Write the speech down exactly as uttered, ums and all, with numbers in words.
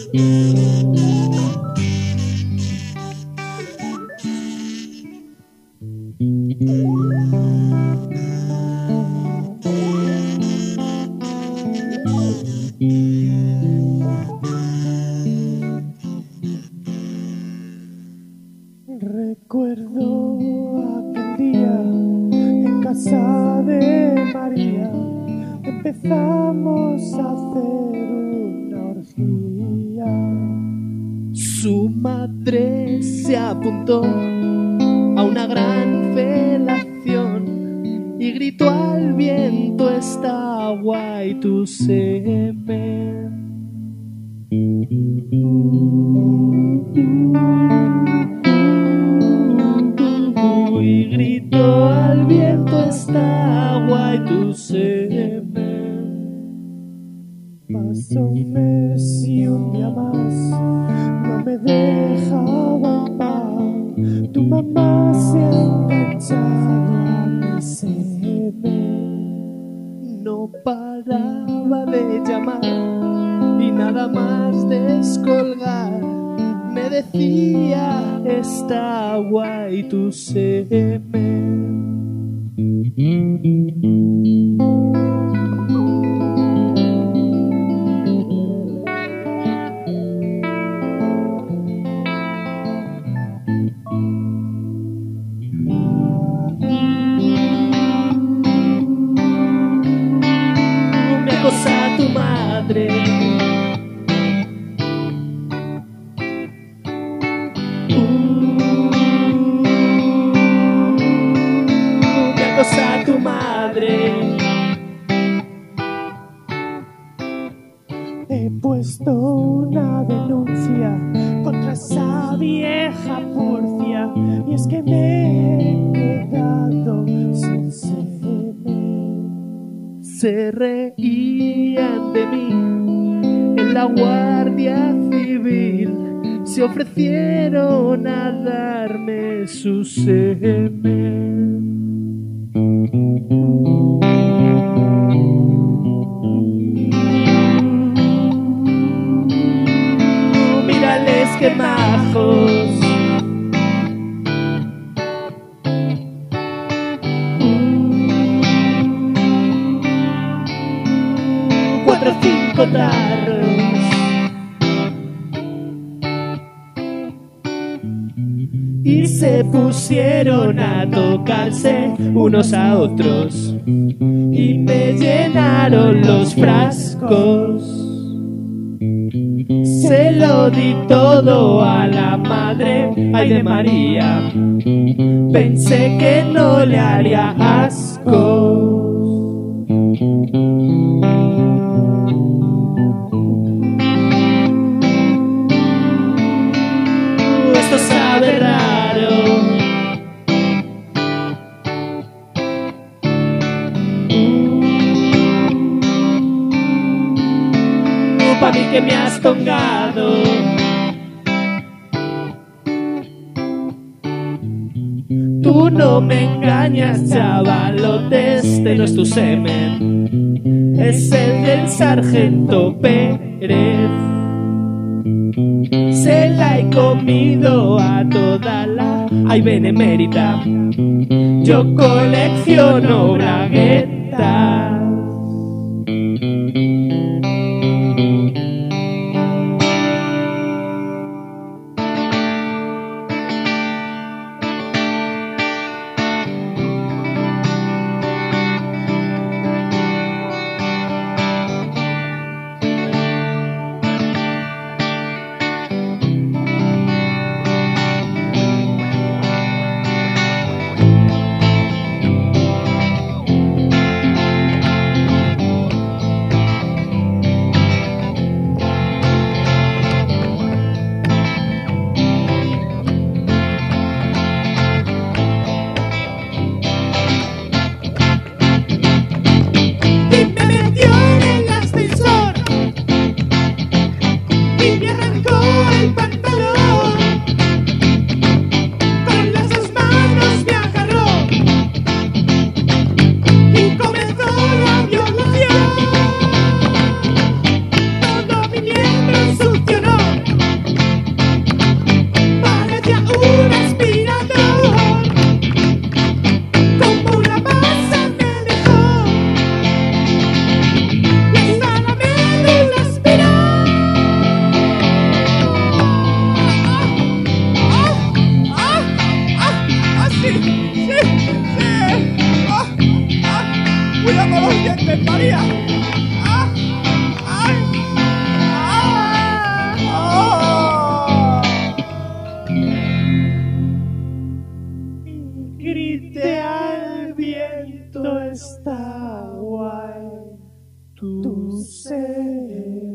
Recuerdo aquel día en casa de María, empezamos a hacer una orgía. Su madre se apuntó a una gran felación y gritó al viento: está guay tu semen. Y gritó al viento: está guay tu semen. Pasó un mes y un día más no me dejaba en paz. Tu mamá se ha enganchado a mi semen. No paraba de llamar y nada más descolgar me decía: está guay tu semen. Me acosa tu madre, a tu madre. He puesto una denuncia contra esa vieja purcia, y es que me he quedado sin semen. Se reían de mí en la Guardia Civil, se ofrecieron a darme su semen. Mírales qué majos. Cuatro o cinco tarros y se pusieron a tocarse unos a otros y me llenaron los frascos. Se lo di todo a la madre, ay de María. Pensé que no le haría asco. Esto sabe raro. Pa' mí que me has tongado. Tú no me engañas, chavalote, este no es tu semen, es el del sargento Pérez. Se la he comido a toda la ay benemérita. Yo colecciono braguetas. grite al viento, está guay tu ser.